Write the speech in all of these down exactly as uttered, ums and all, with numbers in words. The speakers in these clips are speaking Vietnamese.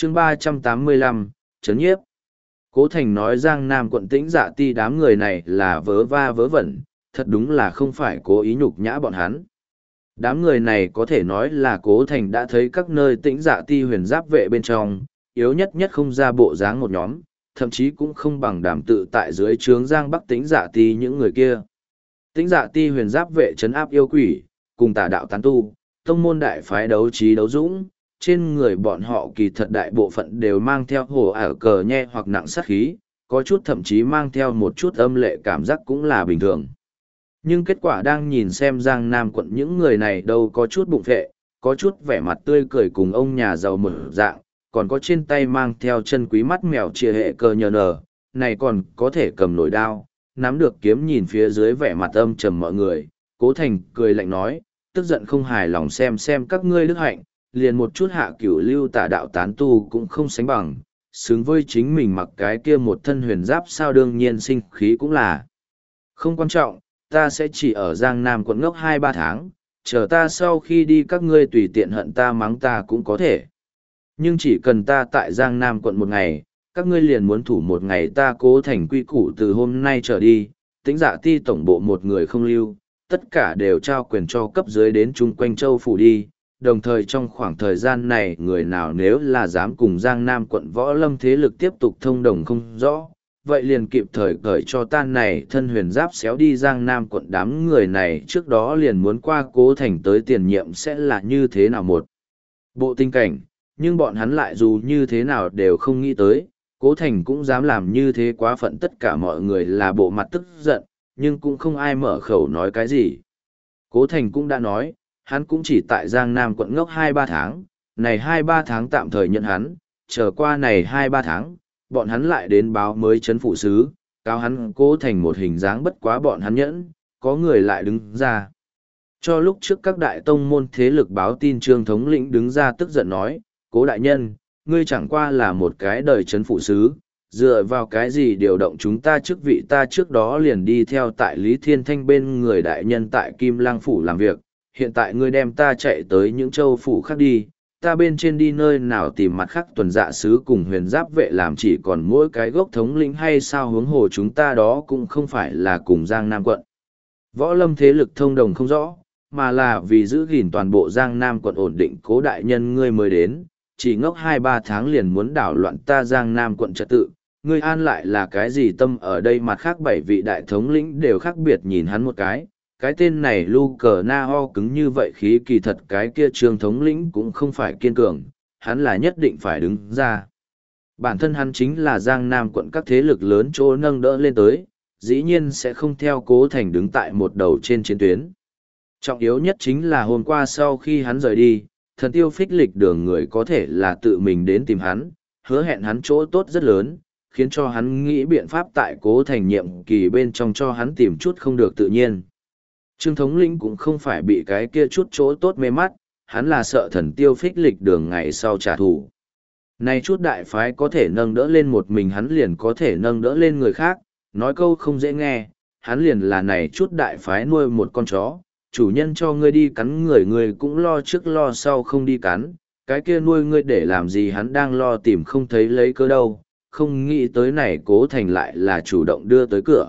chương ba trăm tám mươi lăm, Trấn nhiếp. Cố Thành nói Giang Nam quận Tĩnh Dạ Ti đám người này là vớ va vớ vẩn, thật đúng là không phải cố ý nhục nhã bọn hắn. Đám người này có thể nói là Cố Thành đã thấy các nơi Tĩnh Dạ Ti huyền giáp vệ bên trong, yếu nhất nhất không ra bộ dáng một nhóm, thậm chí cũng không bằng đảm tự tại dưới trướng Giang Bắc Tĩnh Dạ Ti những người kia. Tĩnh Dạ Ti huyền giáp vệ trấn áp yêu quỷ, cùng tà đạo tán tu, tông môn đại phái đấu trí đấu dũng, trên người bọn họ kỳ thật đại bộ phận đều mang theo hồ ảo cờ nhe hoặc nặng sát khí, có chút thậm chí mang theo một chút âm lệ cảm giác cũng là bình thường. Nhưng kết quả đang nhìn xem Giang Nam quận những người này đâu có chút bụng phệ, có chút vẻ mặt tươi cười cùng ông nhà giàu mở dạng, còn có trên tay mang theo chân quý mắt mèo chia hệ cờ nhờ nở, này còn có thể cầm nổi đao, nắm được kiếm nhìn phía dưới vẻ mặt âm trầm mọi người, Cố Thành cười lạnh nói, tức giận không hài lòng xem xem các ngươi đức hạnh, liền một chút hạ cửu lưu tà đạo tán tu cũng không sánh bằng, xứng với chính mình mặc cái kia một thân huyền giáp sao đương nhiên sinh khí cũng là. Không quan trọng, ta sẽ chỉ ở Giang Nam quận ngốc hai ba tháng, chờ ta sau khi đi các ngươi tùy tiện hận ta mắng ta cũng có thể. Nhưng chỉ cần ta tại Giang Nam quận một ngày, các ngươi liền muốn thủ một ngày ta Cố Thành quy củ từ hôm nay trở đi, Tĩnh Dạ Ti tổng bộ một người không lưu, tất cả đều trao quyền cho cấp dưới đến chung quanh châu phủ đi. Đồng thời trong khoảng thời gian này người nào nếu là dám cùng Giang Nam quận võ lâm thế lực tiếp tục thông đồng không rõ, vậy liền kịp thời cởi cho tan này thân huyền giáp xéo đi Giang Nam quận đám người này trước đó liền muốn qua Cố Thành tới tiền nhiệm sẽ là như thế nào một bộ tình cảnh, nhưng bọn hắn lại dù như thế nào đều không nghĩ tới, Cố Thành cũng dám làm như thế quá phận tất cả mọi người là bộ mặt tức giận, nhưng cũng không ai mở khẩu nói cái gì. Cố Thành cũng đã nói, hắn cũng chỉ tại Giang Nam quận ngốc hai ba tháng, này hai ba tháng tạm thời nhận hắn, trở qua này hai ba tháng, bọn hắn lại đến báo mới chấn phụ sứ, cáo hắn Cố Thành một hình dáng bất quá bọn hắn nhẫn, có người lại đứng ra. Cho lúc trước các đại tông môn thế lực báo tin Trương thống lĩnh đứng ra tức giận nói, Cố đại nhân, ngươi chẳng qua là một cái đời chấn phụ sứ, dựa vào cái gì điều động chúng ta chức vị ta trước đó liền đi theo tại Lý Thiên Thanh bên người đại nhân tại Kim Lăng Phủ làm việc, hiện tại ngươi đem ta chạy tới những châu phủ khác đi, ta bên trên đi nơi nào tìm mặt khác tuần dạ sứ cùng huyền giáp vệ làm chỉ còn mỗi cái gốc thống lĩnh hay sao hướng hồ chúng ta đó cũng không phải là cùng Giang Nam quận. Võ lâm thế lực thông đồng không rõ, mà là vì giữ gìn toàn bộ Giang Nam quận ổn định Cố đại nhân ngươi mới đến, chỉ ngốc hai ba tháng liền muốn đảo loạn ta Giang Nam quận trật tự, ngươi an lại là cái gì tâm ở đây mặt khác bảy vị đại thống lĩnh đều khác biệt nhìn hắn một cái. Cái tên này lu cờ na ho cứng như vậy khí kỳ thật cái kia Trương thống lĩnh cũng không phải kiên cường, hắn là nhất định phải đứng ra. Bản thân hắn chính là Giang Nam quận các thế lực lớn chỗ nâng đỡ lên tới, dĩ nhiên sẽ không theo Cố Thành đứng tại một đầu trên chiến tuyến. Trọng yếu nhất chính là hôm qua sau khi hắn rời đi, thần tiêu phích lịch đường người có thể là tự mình đến tìm hắn, hứa hẹn hắn chỗ tốt rất lớn, khiến cho hắn nghĩ biện pháp tại Cố Thành nhiệm kỳ bên trong cho hắn tìm chút không được tự nhiên. Trương thống lĩnh cũng không phải bị cái kia chút chỗ tốt mê mắt, hắn là sợ thần tiêu phích lịch đường ngày sau trả thù. Này chút đại phái có thể nâng đỡ lên một mình hắn liền có thể nâng đỡ lên người khác, nói câu không dễ nghe, hắn liền là này chút đại phái nuôi một con chó, chủ nhân cho ngươi đi cắn người người cũng lo trước lo sau không đi cắn, cái kia nuôi ngươi để làm gì hắn đang lo tìm không thấy lấy cơ đâu, không nghĩ tới này Cố Thành lại là chủ động đưa tới cửa.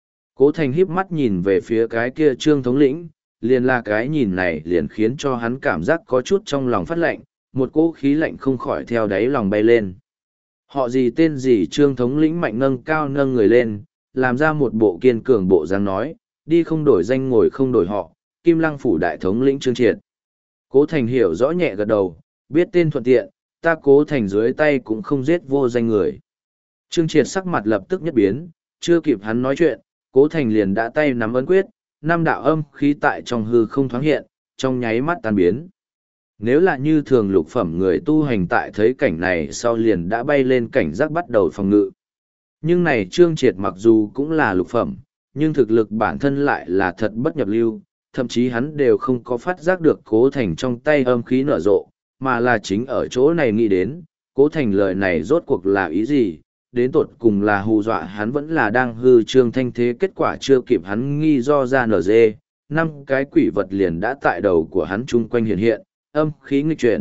Cố Thành híp mắt nhìn về phía cái kia Trương thống lĩnh, liền là cái nhìn này liền khiến cho hắn cảm giác có chút trong lòng phát lạnh, một cỗ khí lạnh không khỏi theo đáy lòng bay lên. Họ gì tên gì Trương thống lĩnh mạnh nâng cao nâng người lên, làm ra một bộ kiên cường bộ dáng nói, đi không đổi danh ngồi không đổi họ, Kim Lăng Phủ đại thống lĩnh Trương Triệt. Cố Thành hiểu rõ nhẹ gật đầu, biết tên thuận tiện, ta Cố Thành dưới tay cũng không giết vô danh người. Trương Triệt sắc mặt lập tức nhất biến, chưa kịp hắn nói chuyện, Cố Thành liền đã tay nắm ấn quyết, năm đạo âm khí tại trong hư không thoáng hiện, trong nháy mắt tan biến. Nếu là như thường lục phẩm người tu hành tại thấy cảnh này sau liền đã bay lên cảnh giác bắt đầu phòng ngự. Nhưng này Trương Triệt mặc dù cũng là lục phẩm, nhưng thực lực bản thân lại là thật bất nhập lưu, thậm chí hắn đều không có phát giác được Cố Thành trong tay âm khí nở rộ, mà là chính ở chỗ này nghĩ đến, Cố Thành lời này rốt cuộc là ý gì, đến tột cùng là hù dọa hắn vẫn là đang hư trương thanh thế, kết quả chưa kịp hắn nghi do ra nở dê, năm cái quỷ vật liền đã tại đầu của hắn chung quanh hiện hiện, âm khí nghịch chuyển,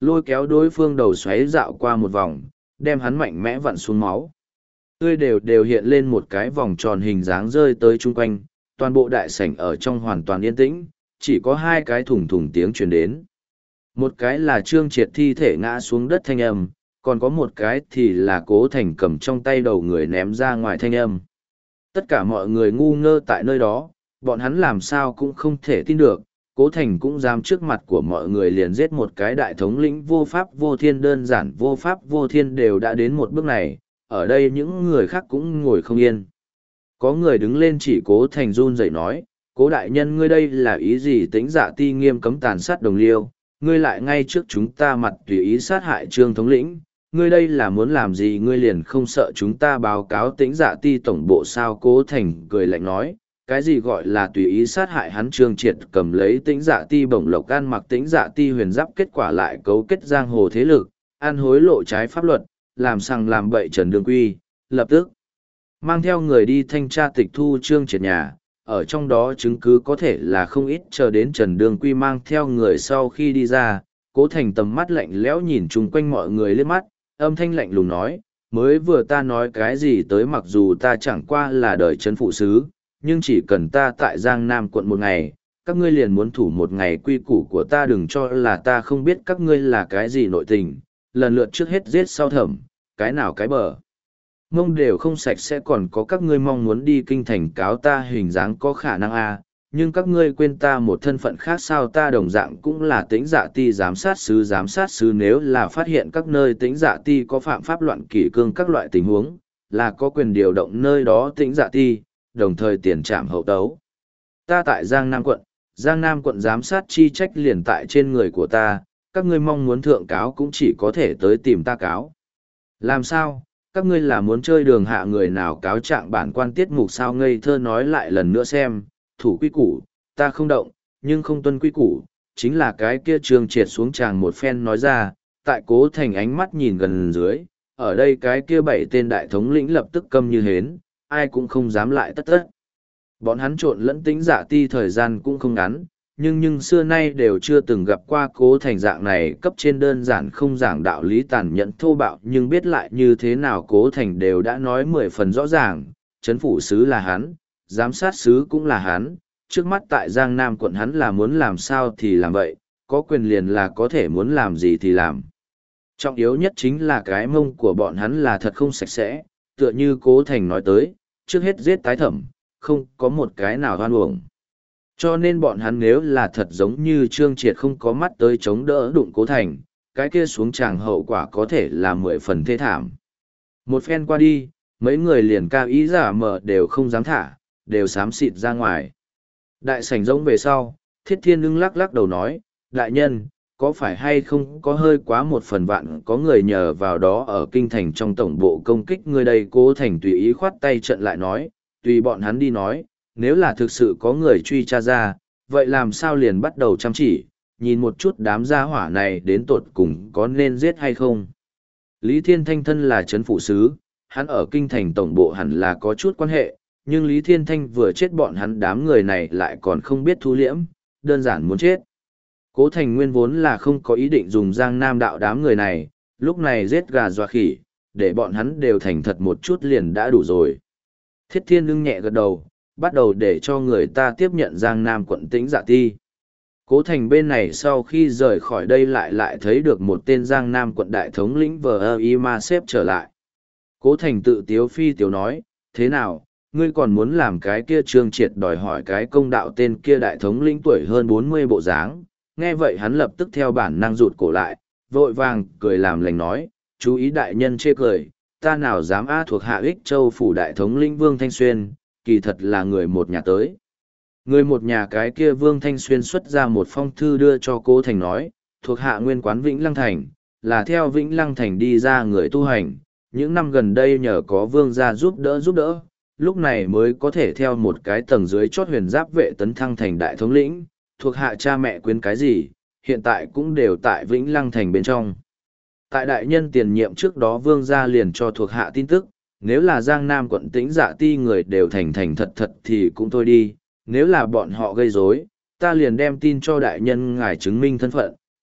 lôi kéo đối phương đầu xoáy dạo qua một vòng, đem hắn mạnh mẽ vặn xuống máu. Tươi đều đều hiện lên một cái vòng tròn hình dáng rơi tới chung quanh, toàn bộ đại sảnh ở trong hoàn toàn yên tĩnh, chỉ có hai cái thủng thủng tiếng truyền đến. Một cái là Trương Triệt thi thể ngã xuống đất thanh âm, còn có một cái thì là Cố Thành cầm trong tay đầu người ném ra ngoài thanh âm. Tất cả mọi người ngu ngơ tại nơi đó, bọn hắn làm sao cũng không thể tin được, Cố Thành cũng dám trước mặt của mọi người liền giết một cái đại thống lĩnh vô pháp vô thiên, đơn giản vô pháp vô thiên đều đã đến một bước này, ở đây những người khác cũng ngồi không yên. Có người đứng lên chỉ Cố Thành run rẩy nói, Cố đại nhân ngươi đây là ý gì? Tính Dạ Ti nghiêm cấm tàn sát đồng liêu, ngươi lại ngay trước chúng ta mặt tùy ý sát hại Trương thống lĩnh, ngươi đây là muốn làm gì? Ngươi liền không sợ chúng ta báo cáo Tĩnh Dạ Ti tổng bộ sao? Cố Thành cười lạnh nói, cái gì gọi là tùy ý sát hại hắn? Trương Triệt cầm lấy Tĩnh Dạ Ti bổng lộc ăn mặc Tĩnh Dạ Ti huyền giáp, kết quả lại cấu kết giang hồ thế lực, ăn hối lộ trái pháp luật, làm sằng làm bậy Trần Đường Quy, lập tức mang theo người đi thanh tra tịch thu Trương Triệt nhà, ở trong đó chứng cứ có thể là không ít. Chờ đến Trần Đường Quy mang theo người sau khi đi ra, Cố Thành tầm mắt lạnh lẽo nhìn chung quanh mọi người liếc mắt, âm thanh lạnh lùng nói, mới vừa ta nói cái gì tới, mặc dù ta chẳng qua là đời trấn phụ sứ, nhưng chỉ cần ta tại Giang Nam quận một ngày, các ngươi liền muốn thủ một ngày quy củ của ta, đừng cho là ta không biết các ngươi là cái gì nội tình, lần lượt trước hết giết sau thẩm, cái nào cái bờ mông đều không sạch sẽ, còn có các ngươi mong muốn đi kinh thành cáo ta hình dáng có khả năng a, nhưng các ngươi quên ta một thân phận khác sao? Ta đồng dạng cũng là Tĩnh Dạ Ti giám sát sứ, giám sát sứ nếu là phát hiện các nơi Tĩnh Dạ Ti có phạm pháp loạn kỷ cương các loại tình huống, là có quyền điều động nơi đó Tĩnh Dạ Ti, đồng thời tiền trảm hậu tấu. Ta tại Giang Nam quận, Giang Nam quận giám sát chi trách liền tại trên người của ta, các ngươi mong muốn thượng cáo cũng chỉ có thể tới tìm ta cáo. Làm sao? Các ngươi là muốn chơi đường hạ người nào cáo trạng bản quan tiết mục sao? Ngây thơ nói lại lần nữa xem, thủ quy củ, ta không động, nhưng không tuân quy củ, chính là cái kia Trương Triệt xuống tràng một phen nói ra, tại Cố Thành ánh mắt nhìn gần dưới, ở đây cái kia bảy tên đại thống lĩnh lập tức câm như hến, ai cũng không dám lại tất tất. Bọn hắn trộn lẫn Tĩnh Dạ Ti thời gian cũng không ngắn, nhưng nhưng xưa nay đều chưa từng gặp qua Cố Thành dạng này cấp trên đơn giản không giảng đạo lý, tàn nhẫn thô bạo, nhưng biết lại như thế nào Cố Thành đều đã nói mười phần rõ ràng, trấn phủ sứ là hắn, giám sát sứ cũng là hắn, trước mắt tại Giang Nam quận hắn là muốn làm sao thì làm vậy, có quyền liền là có thể muốn làm gì thì làm. Trọng yếu nhất chính là cái mông của bọn hắn là thật không sạch sẽ, tựa như Cố Thành nói tới, trước hết giết tái thẩm, không có một cái nào hoan uổng. Cho nên bọn hắn nếu là thật giống như Trương Triệt không có mắt tới chống đỡ đụng Cố Thành, cái kia xuống tràng hậu quả có thể là mười phần thê thảm. Một phen qua đi, mấy người liền cao ý giả mờ đều không dám thả, đều xám xịt ra ngoài. Đại sảnh rỗng về sau, Thiết Thiên Ưng lắc lắc đầu nói, đại nhân, có phải hay không có hơi quá một phần vạn, có người nhờ vào đó ở kinh thành trong tổng bộ công kích người đây? Cố Thành tùy ý khoát tay trận lại nói, tùy bọn hắn đi nói, nếu là thực sự có người truy tra ra, vậy làm sao liền bắt đầu chăm chỉ, nhìn một chút đám gia hỏa này đến tột cùng có nên giết hay không. Lý Thiên Thanh thân là trấn phủ sứ, hắn ở kinh thành tổng bộ hẳn là có chút quan hệ, nhưng Lý Thiên Thanh vừa chết bọn hắn đám người này lại còn không biết thu liễm, đơn giản muốn chết. Cố Thành nguyên vốn là không có ý định dùng Giang Nam đạo đám người này, lúc này giết gà dọa khỉ, để bọn hắn đều thành thật một chút liền đã đủ rồi. Thiết Thiên Ưng nhẹ gật đầu, bắt đầu để cho người ta tiếp nhận Giang Nam quận Tĩnh Dạ Ti. Cố Thành bên này sau khi rời khỏi đây lại lại thấy được một tên Giang Nam quận đại thống lĩnh vờ y ma xếp trở lại. Cố Thành tự tiếu phi tiếu nói, thế nào, ngươi còn muốn làm cái kia Trương Triệt đòi hỏi cái công đạo? Tên kia đại thống lĩnh tuổi hơn bốn mươi bộ dáng, nghe vậy hắn lập tức theo bản năng rụt cổ lại, vội vàng cười làm lành nói, chú ý đại nhân chê cười, ta nào dám á thuộc hạ Ích Châu phủ đại thống lĩnh Vương Thanh Xuyên, kỳ thật là người một nhà tới. Người một nhà cái kia Vương Thanh Xuyên xuất ra một phong thư đưa cho Cố Thành nói, thuộc hạ nguyên quán Vĩnh Lăng Thành, là theo Vĩnh Lăng Thành đi ra người tu hành, những năm gần đây nhờ có Vương gia giúp đỡ giúp đỡ, lúc này mới có thể theo một cái tầng dưới chót huyền giáp vệ tấn thăng thành đại thống lĩnh, thuộc hạ cha mẹ quyến cái gì, hiện tại cũng đều tại Vĩnh Lăng Thành bên trong. Tại đại nhân tiền nhiệm trước đó Vương gia liền cho thuộc hạ tin tức, nếu là Giang Nam quận Tĩnh Dạ Ti người đều thành thành thật thật thì cũng thôi đi, nếu là bọn họ gây rối, ta liền đem tin cho đại nhân ngài chứng minh thân phận,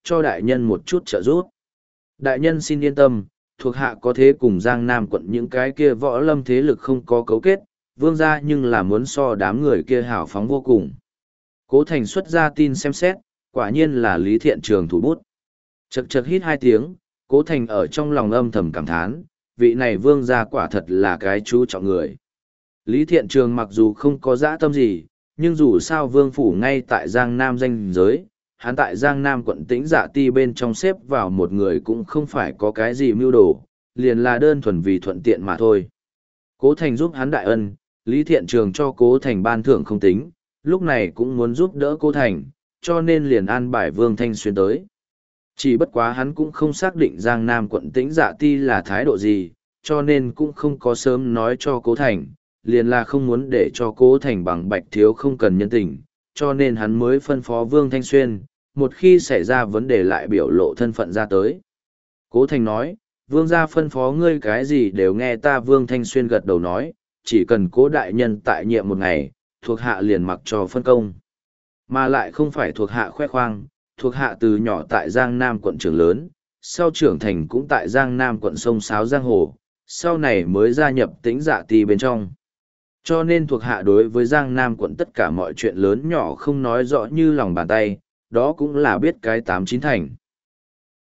cho đại nhân một chút trợ giúp. Đại nhân xin yên tâm, thuộc hạ có thế cùng Giang Nam quận những cái kia võ lâm thế lực không có cấu kết, vương gia nhưng là muốn so đám người kia hào phóng vô cùng. Cố Thành xuất ra tin xem xét, quả nhiên là Lý Thiện Trường thủ bút. Chậc chậc hít hai tiếng, Cố Thành ở trong lòng âm thầm cảm thán, vị này vương gia quả thật là cái chú trọng người. Lý Thiện Trường mặc dù không có dã tâm gì, nhưng dù sao vương phủ ngay tại Giang Nam danh giới, hắn tại Giang Nam quận Tĩnh Dạ Ti bên trong xếp vào một người cũng không phải có cái gì mưu đồ, liền là đơn thuần vì thuận tiện mà thôi. Cố Thành giúp hắn đại ân, Lý Thiện Trường cho Cố Thành ban thưởng không tính, lúc này cũng muốn giúp đỡ Cố Thành, cho nên liền an bài Vương Thanh Xuyên tới. Chỉ bất quá hắn cũng không xác định Giang Nam quận Tĩnh Dạ Ti là thái độ gì, cho nên cũng không có sớm nói cho Cố Thành, liền là không muốn để cho Cố Thành bằng bạch thiếu không cần nhân tình, cho nên hắn mới phân phó Vương Thanh Xuyên, một khi xảy ra vấn đề lại biểu lộ thân phận ra tới. Cố Thành nói, Vương gia phân phó ngươi cái gì đều nghe ta. Vương Thanh Xuyên gật đầu nói, chỉ cần Cố đại nhân tại nhiệm một ngày, thuộc hạ liền mặc cho phân công. Mà lại không phải thuộc hạ khoe khoang, thuộc hạ từ nhỏ tại Giang Nam quận trưởng lớn, sau trưởng thành cũng tại Giang Nam quận sông Sáo Giang Hồ, sau này mới gia nhập Tĩnh Dạ Ti bên trong. Cho nên thuộc hạ đối với Giang Nam quận tất cả mọi chuyện lớn nhỏ không nói rõ như lòng bàn tay, đó cũng là biết cái tám chín thành.